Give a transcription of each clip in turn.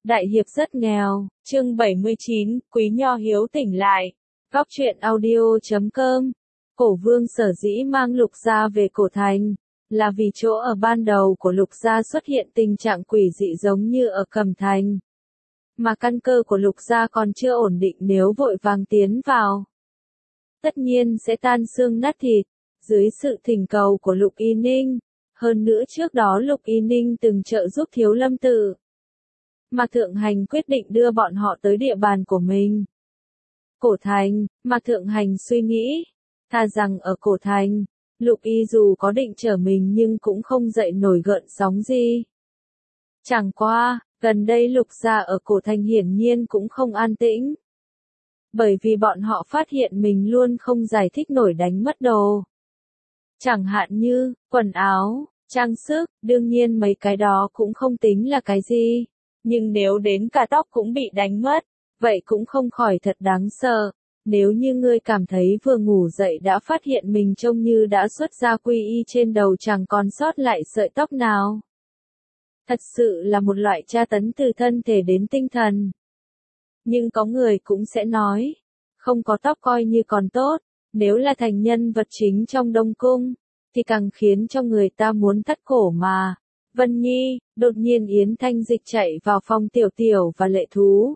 Đại hiệp rất nghèo, chương 79, Quý Nho hiếu tỉnh lại. Góc truyện audio.com. Cổ vương sở dĩ mang Lục gia về cổ thành, là vì chỗ ở ban đầu của Lục gia xuất hiện tình trạng quỷ dị giống như ở Cẩm Thành. Mà căn cơ của Lục gia còn chưa ổn định, nếu vội vàng tiến vào, tất nhiên sẽ tan xương nát thịt. Dưới sự thỉnh cầu của Lục Y Ninh, hơn nữa trước đó Lục Y Ninh từng trợ giúp Thiếu Lâm Tự, Mạc Thượng Hành quyết định đưa bọn họ tới địa bàn của mình. Cổ thành, Mạc Thượng Hành suy nghĩ, thà rằng ở cổ thành, Lục Y dù có định trở mình nhưng cũng không dậy nổi gợn sóng gì. Chẳng qua, gần đây Lục gia ở cổ thành hiển nhiên cũng không an tĩnh. Bởi vì bọn họ phát hiện mình luôn không giải thích nổi đánh mất đồ. Chẳng hạn như, quần áo, trang sức, đương nhiên mấy cái đó cũng không tính là cái gì. Nhưng nếu đến cả tóc cũng bị đánh mất, vậy cũng không khỏi thật đáng sợ. Nếu như ngươi cảm thấy vừa ngủ dậy đã phát hiện mình trông như đã xuất ra quy y, trên đầu chẳng còn sót lại sợi tóc nào. Thật sự là một loại tra tấn từ thân thể đến tinh thần. Nhưng có người cũng sẽ nói, không có tóc coi như còn tốt, nếu là thành nhân vật chính trong Đông Cung, thì càng khiến cho người ta muốn thắt cổ mà. Vân Nhi, đột nhiên Yến Thanh Dịch chạy vào phòng Tiểu Tiểu và Lệ Thú.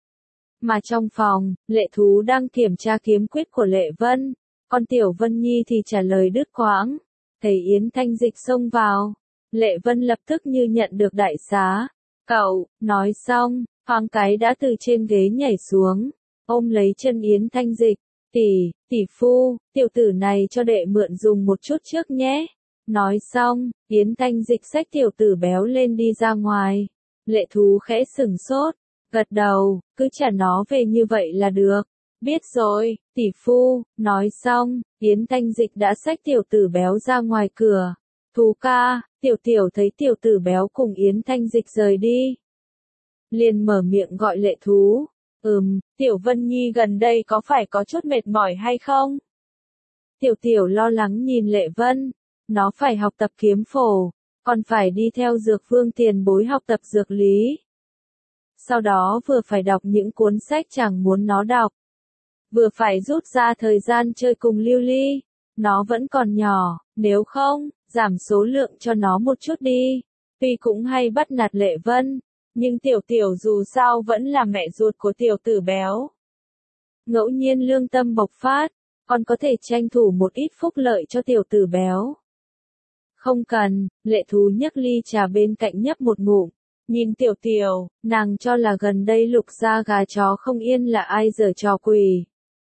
Mà trong phòng, Lệ Thú đang kiểm tra kiếm quyết của Lệ Vân, còn Tiểu Vân Nhi thì trả lời đứt quãng. Thấy Yến Thanh Dịch xông vào, Lệ Vân lập tức như nhận được đại xá. Cậu, nói xong, thoáng cái đã từ trên ghế nhảy xuống, ôm lấy chân Yến Thanh Dịch. Tỷ phu, tiểu tử này cho đệ mượn dùng một chút trước nhé. Nói xong, Yến Thanh Dịch xách tiểu tử béo lên đi ra ngoài. Lệ Thú khẽ sừng sốt, gật đầu, cứ trả nó về như vậy là được. Biết rồi, tỷ phu. Nói xong, Yến Thanh Dịch đã xách tiểu tử béo ra ngoài cửa. Thú ca, Tiểu Tiểu thấy tiểu tử béo cùng Yến Thanh Dịch rời đi, liền mở miệng gọi Lệ Thú. Tiểu Vân Nhi gần đây có phải có chút mệt mỏi hay không? Tiểu Tiểu lo lắng nhìn Lệ Vân. Nó phải học tập kiếm phổ, còn phải đi theo Dược Vương tiền bối học tập dược lý. Sau đó vừa phải đọc những cuốn sách chẳng muốn nó đọc, vừa phải rút ra thời gian chơi cùng Lưu Ly. Nó vẫn còn nhỏ, nếu không, giảm số lượng cho nó một chút đi. Tuy cũng hay bắt nạt Lệ Vân, nhưng Tiểu Tiểu dù sao vẫn là mẹ ruột của tiểu tử béo. Ngẫu nhiên lương tâm bộc phát, còn có thể tranh thủ một ít phúc lợi cho tiểu tử béo. Không cần, Lệ Thú nhấc ly trà bên cạnh nhấp một ngụm, nhìn Tiểu Tiểu, nàng cho là gần đây Lục gia gà chó không yên là ai giở trò quỷ.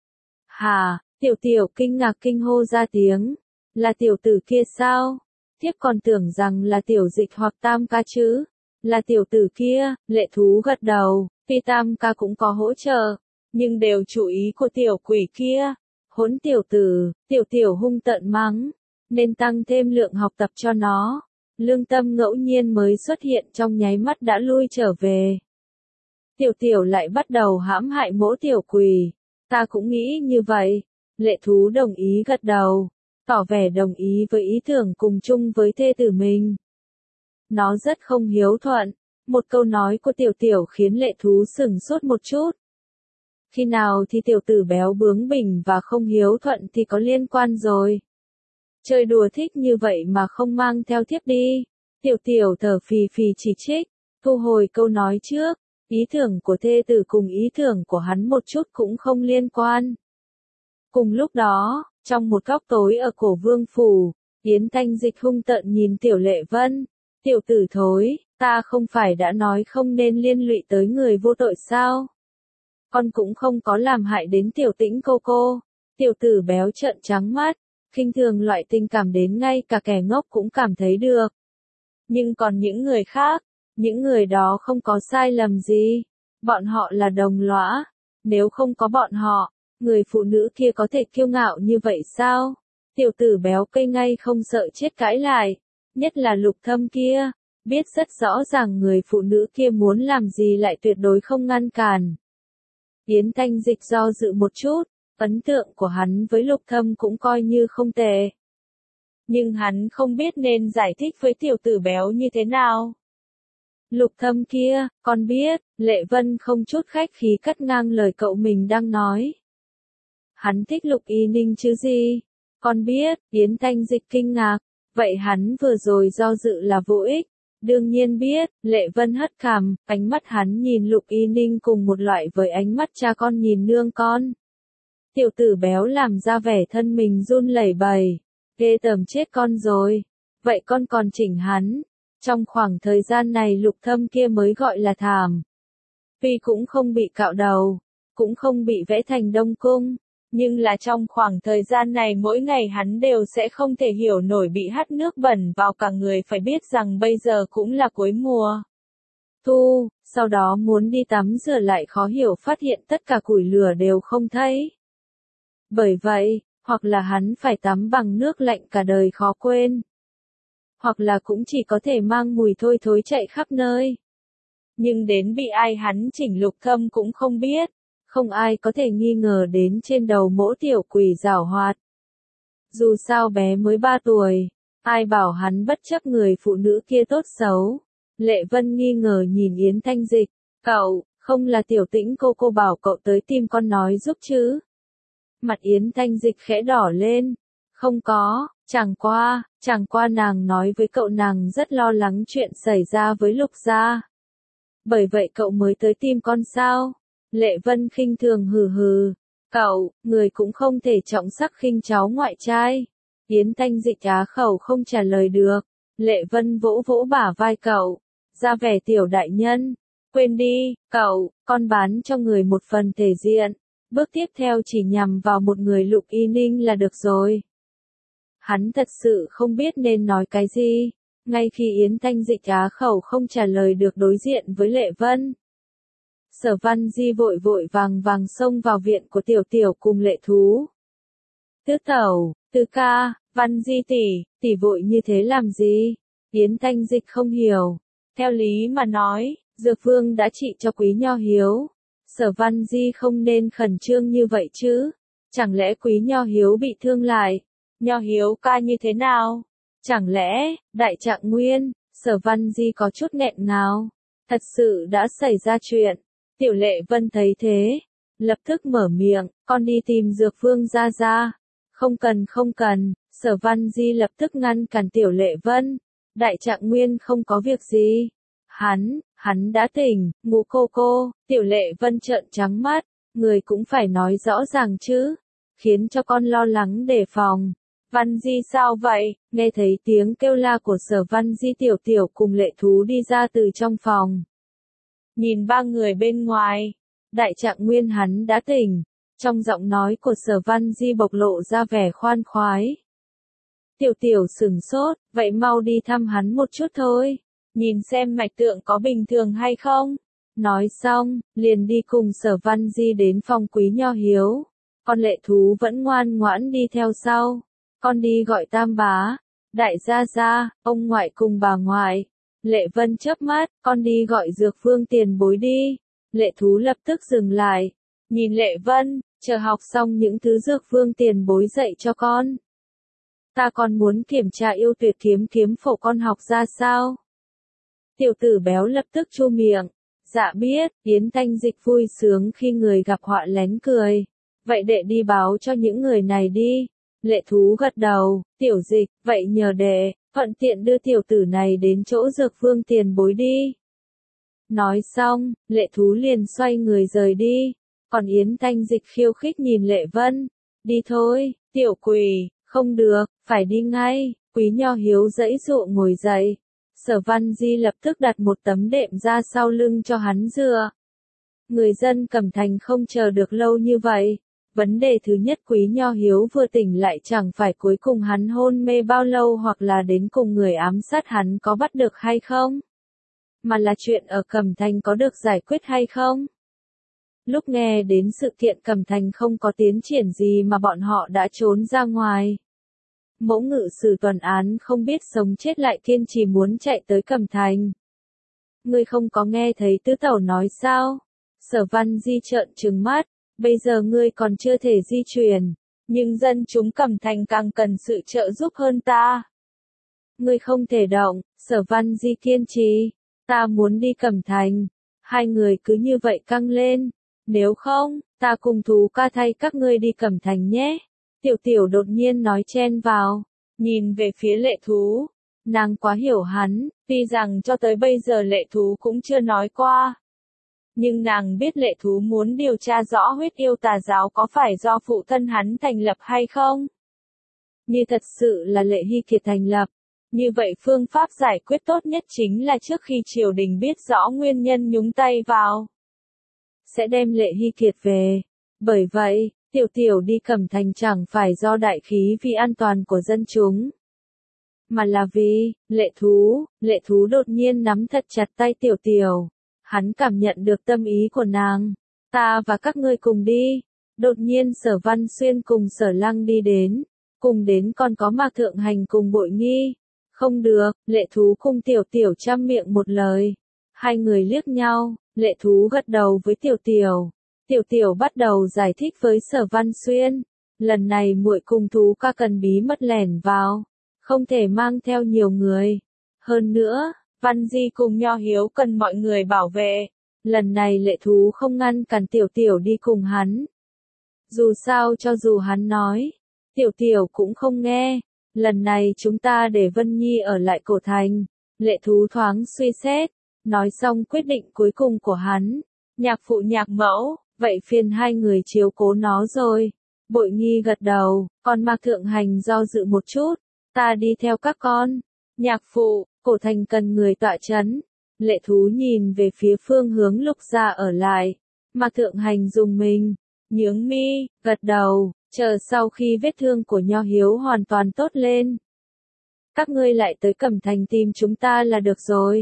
Hà, Tiểu Tiểu kinh ngạc kinh hô ra tiếng, là tiểu tử kia sao? Thiếp còn tưởng rằng là Tiểu Dịch hoặc Tam ca chứ. Là tiểu tử kia. Lệ Thú gật đầu, Phi Tam ca cũng có hỗ trợ, nhưng đều chủ ý của tiểu quỷ kia. Hỗn tiểu tử, Tiểu Tiểu hung tợn mắng, nên tăng thêm lượng học tập cho nó. Lương tâm ngẫu nhiên mới xuất hiện trong nháy mắt đã lui trở về. Tiểu Tiểu lại bắt đầu hãm hại mỗi tiểu quỷ. Ta cũng nghĩ như vậy. Lệ Thú đồng ý gật đầu, tỏ vẻ đồng ý với ý tưởng cùng chung với thê tử mình. Nó rất không hiếu thuận. Một câu nói của Tiểu Tiểu khiến Lệ Thú sửng sốt một chút. Khi nào thì tiểu tử béo bướng bỉnh và không hiếu thuận thì có liên quan rồi. Chơi đùa thích như vậy mà không mang theo thiếp đi. Tiểu Tiểu thở phì phì chỉ trích, thu hồi câu nói trước. Ý tưởng của thê tử cùng ý tưởng của hắn một chút cũng không liên quan. Cùng lúc đó, trong một góc tối ở Cổ Vương phủ, Yến Thanh Dịch hung tợn nhìn Tiểu Lệ Vân. Tiểu tử thối, ta không phải đã nói không nên liên lụy tới người vô tội sao? Con cũng không có làm hại đến Tiểu Tĩnh cô. Tiểu tử béo trợn trắng mắt, khinh thường loại tình cảm đến ngay cả kẻ ngốc cũng cảm thấy được. Nhưng còn những người khác, những người đó không có sai lầm gì. Bọn họ là đồng lõa. Nếu không có bọn họ, người phụ nữ kia có thể kiêu ngạo như vậy sao? Tiểu tử béo cây ngay không sợ chết cãi lại. Nhất là Lục Thâm kia, biết rất rõ ràng người phụ nữ kia muốn làm gì lại tuyệt đối không ngăn cản. Yến Thanh Dịch do dự một chút, ấn tượng của hắn với Lục Thâm cũng coi như không tệ. Nhưng hắn không biết nên giải thích với tiểu tử béo như thế nào. Lục Thâm kia, con biết, Lệ Vân không chút khách khí cắt ngang lời cậu mình đang nói. Hắn thích Lục Y Ninh chứ gì? Con biết, Yến Thanh Dịch kinh ngạc, vậy hắn vừa rồi do dự là vô ích. Đương nhiên biết, Lệ Vân hất cằm, ánh mắt hắn nhìn Lục Y Ninh cùng một loại với ánh mắt cha con nhìn nương con. Tiểu tử béo làm ra vẻ thân mình run lẩy bẩy, ghê tởm chết con rồi. Vậy con còn chỉnh hắn. Trong khoảng thời gian này Lục Thâm kia mới gọi là thảm. Tuy cũng không bị cạo đầu, cũng không bị vẽ thành đông cung, nhưng là trong khoảng thời gian này mỗi ngày hắn đều sẽ không thể hiểu nổi bị hắt nước bẩn vào cả người, phải biết rằng bây giờ cũng là cuối mùa thu, sau đó muốn đi tắm rửa lại khó hiểu phát hiện tất cả củi lửa đều không thấy. Bởi vậy, hoặc là hắn phải tắm bằng nước lạnh cả đời khó quên, hoặc là cũng chỉ có thể mang mùi thôi thối chạy khắp nơi. Nhưng đến bị ai hắn chỉnh Lục Thâm cũng không biết, không ai có thể nghi ngờ đến trên đầu mỗ tiểu quỷ giảo hoạt. Dù sao bé mới 3 tuổi, ai bảo hắn bất chấp người phụ nữ kia tốt xấu. Lệ Vân nghi ngờ nhìn Yến Thanh Dịch, cậu, không là Tiểu Tĩnh cô bảo cậu tới tìm con nói giúp chứ? Mặt Yến Thanh Dịch khẽ đỏ lên, không có, chẳng qua nàng nói với cậu nàng rất lo lắng chuyện xảy ra với Lục gia. Bởi vậy cậu mới tới tìm con sao? Lệ Vân khinh thường hừ hừ, cậu, người cũng không thể trọng sắc khinh cháu ngoại trai. Yến Thanh Dịch á khẩu không trả lời được, Lệ Vân vỗ vỗ bả vai cậu, ra vẻ tiểu đại nhân, quên đi, cậu, con bán cho người một phần thể diện, bước tiếp theo chỉ nhằm vào một người Lục Y Ninh là được rồi. Hắn thật sự không biết nên nói cái gì, ngay khi Yến Thanh Dịch á khẩu không trả lời được đối diện với Lệ Vân. Sở Văn Di vội vàng xông vào viện của Tiểu Tiểu cùng Lệ Thú. Tứ tẩu, Tứ ca, Văn Di tỷ vội như thế làm gì? Yến Thanh Dịch không hiểu. Theo lý mà nói, Dược Vương đã trị cho Quý Nho Hiếu. Sở Văn Di không nên khẩn trương như vậy chứ. Chẳng lẽ Quý Nho Hiếu bị thương lại? Nho Hiếu ca như thế nào? Chẳng lẽ, Đại Trạng Nguyên? Sở Văn Di có chút nghẹn ngào. Thật sự đã xảy ra chuyện. Tiểu Lệ Vân thấy thế, lập tức mở miệng, con đi tìm Dược Vương gia gia. Không cần, Sở Văn Di lập tức ngăn cản Tiểu Lệ Vân. Đại Trạng Nguyên không có việc gì. Hắn đã tỉnh, ngũ cô, Tiểu Lệ Vân trợn trắng mắt, người cũng phải nói rõ ràng chứ, khiến cho con lo lắng đề phòng. Văn Di sao vậy? Nghe thấy tiếng kêu la của Sở Văn Di, Tiểu Tiểu cùng Lệ Thú đi ra từ trong phòng. Nhìn ba người bên ngoài, Đại Trạng Nguyên hắn đã tỉnh, trong giọng nói của Sở Văn Di bộc lộ ra vẻ khoan khoái. Tiểu Tiểu sửng sốt, vậy mau đi thăm hắn một chút thôi, nhìn xem mạch tượng có bình thường hay không. Nói xong, liền đi cùng Sở Văn Di đến phòng Quý Nho Hiếu. Con Lệ Thú vẫn ngoan ngoãn đi theo sau. Con đi gọi Tam bá, Đại gia gia, ông ngoại cùng bà ngoại. Lệ Vân chớp mắt, con đi gọi Dược Vương tiền bối đi. Lệ Thú lập tức dừng lại, nhìn Lệ Vân, chờ học xong những thứ Dược Vương tiền bối dạy cho con. Ta còn muốn kiểm tra yêu tuyệt kiếm phổ con học ra sao? Tiểu tử béo lập tức chu miệng. Dạ biết, Yến Thanh Dịch vui sướng khi người gặp họa lén cười. Vậy đệ đi báo cho những người này đi. Lệ Thú gật đầu, Tiểu Dịch, vậy nhờ đệ, thuận tiện đưa tiểu tử này đến chỗ Dược Vương tiền bối đi. Nói xong, Lệ Thú liền xoay người rời đi. Còn Yến Thanh Dịch khiêu khích nhìn Lệ Vân. Đi thôi, tiểu quỷ, không được, phải đi ngay. Quý Nho Hiếu giãy giụa ngồi dậy. Sở Văn Di lập tức đặt một tấm đệm ra sau lưng cho hắn dựa. Người dân Cẩm Thành không chờ được lâu như vậy. Vấn đề thứ nhất, Quý Nho Hiếu vừa tỉnh lại chẳng phải cuối cùng hắn hôn mê bao lâu hoặc là đến cùng người ám sát hắn có bắt được hay không? Mà là chuyện ở Cẩm Thành có được giải quyết hay không? Lúc nghe đến sự kiện Cẩm Thành không có tiến triển gì mà bọn họ đã trốn ra ngoài. Mẫu ngự sử toàn án không biết sống chết lại kiên trì muốn chạy tới Cẩm Thành. Ngươi không có nghe thấy tứ tẩu nói sao? Sở Văn Di trợn trừng mắt, bây giờ ngươi còn chưa thể di chuyển, nhưng dân chúng Cẩm Thành càng cần sự trợ giúp hơn ta. Ngươi không thể động, Sở Văn Di kiên trì. ta muốn đi Cẩm Thành. Hai người cứ như vậy căng lên. Nếu không, ta cùng thú ca thay các ngươi đi Cẩm Thành nhé. Tiểu tiểu đột nhiên nói chen vào, nhìn về phía Lệ Thú. Nàng quá hiểu hắn, tuy rằng cho tới bây giờ Lệ Thú cũng chưa nói qua. Nhưng nàng biết Lệ Thú muốn điều tra rõ huyết yêu tà giáo có phải do phụ thân hắn thành lập hay không. Như thật sự là Lệ Hy Kiệt thành lập, như vậy phương pháp giải quyết tốt nhất chính là trước khi triều đình biết rõ nguyên nhân nhúng tay vào, sẽ đem Lệ Hy Kiệt về. Bởi vậy, tiểu tiểu đi Cẩm Thành chẳng phải do đại khí vì an toàn của dân chúng, mà là vì Lệ Thú đột nhiên nắm thật chặt tay tiểu tiểu. Hắn cảm nhận được tâm ý của nàng. Ta và các ngươi cùng đi. Đột nhiên Sở Văn Xuyên cùng Sở Lăng đi đến. Cùng đến còn có Mạc Thượng Hành cùng Bội Nghi. Không được, Lệ Thú cùng tiểu tiểu trăm miệng một lời. Hai người liếc nhau, Lệ Thú gật đầu với tiểu tiểu. Tiểu tiểu bắt đầu giải thích với Sở Văn Xuyên. Lần này muội cùng thú ca cần bí mật lẻn vào. Không thể mang theo nhiều người. Hơn nữa, Văn Di cùng Nho Hiếu cần mọi người bảo vệ. Lần này Lệ Thú không ngăn cản tiểu tiểu đi cùng hắn. Dù sao cho dù hắn nói, tiểu tiểu cũng không nghe. Lần này chúng ta để Vân Nhi ở lại Cổ Thành. Lệ Thú thoáng suy xét, nói xong quyết định cuối cùng của hắn. Nhạc phụ nhạc mẫu, vậy phiền hai người chiếu cố nó rồi. Bội Nghi gật đầu, còn Mạc Thượng Hành do dự một chút. Ta đi theo các con. Nhạc phụ, Cổ Thành cần người tọa chấn. Lệ Thú nhìn về phía phương hướng Lục gia ở lại. Mạc Thượng Hành dùng mình, nhướng mi, gật đầu, chờ sau khi vết thương của Nho Hiếu hoàn toàn tốt lên. Các ngươi lại tới Cẩm Thành tìm chúng ta là được rồi.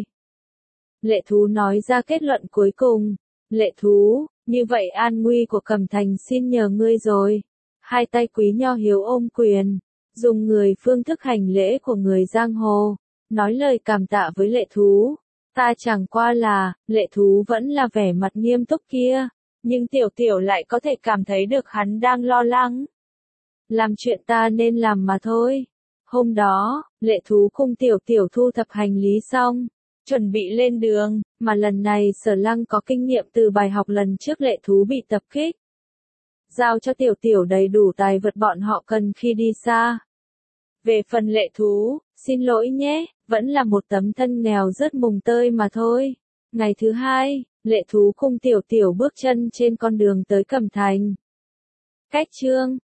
Lệ Thú nói ra kết luận cuối cùng. Lệ Thú, như vậy an nguy của Cẩm Thành xin nhờ ngươi rồi. Hai tay quý Nho Hiếu ôm quyền, dùng người phương thức hành lễ của người giang hồ, nói lời cảm tạ với Lệ Thú. Ta chẳng qua là, Lệ Thú vẫn là vẻ mặt nghiêm túc kia, nhưng tiểu tiểu lại có thể cảm thấy được hắn đang lo lắng. Làm chuyện ta nên làm mà thôi. Hôm đó, Lệ Thú cùng tiểu tiểu thu thập hành lý xong, chuẩn bị lên đường, mà lần này Sở Lăng có kinh nghiệm từ bài học lần trước Lệ Thú bị tập kích. Giao cho tiểu tiểu đầy đủ tài vật bọn họ cần khi đi xa. Về phần Lệ Thú, xin lỗi nhé, vẫn là một tấm thân nghèo rất mùng tơi mà thôi. Ngày thứ hai, Lệ Thú cùng tiểu tiểu bước chân trên con đường tới Cẩm Thành. Cách chương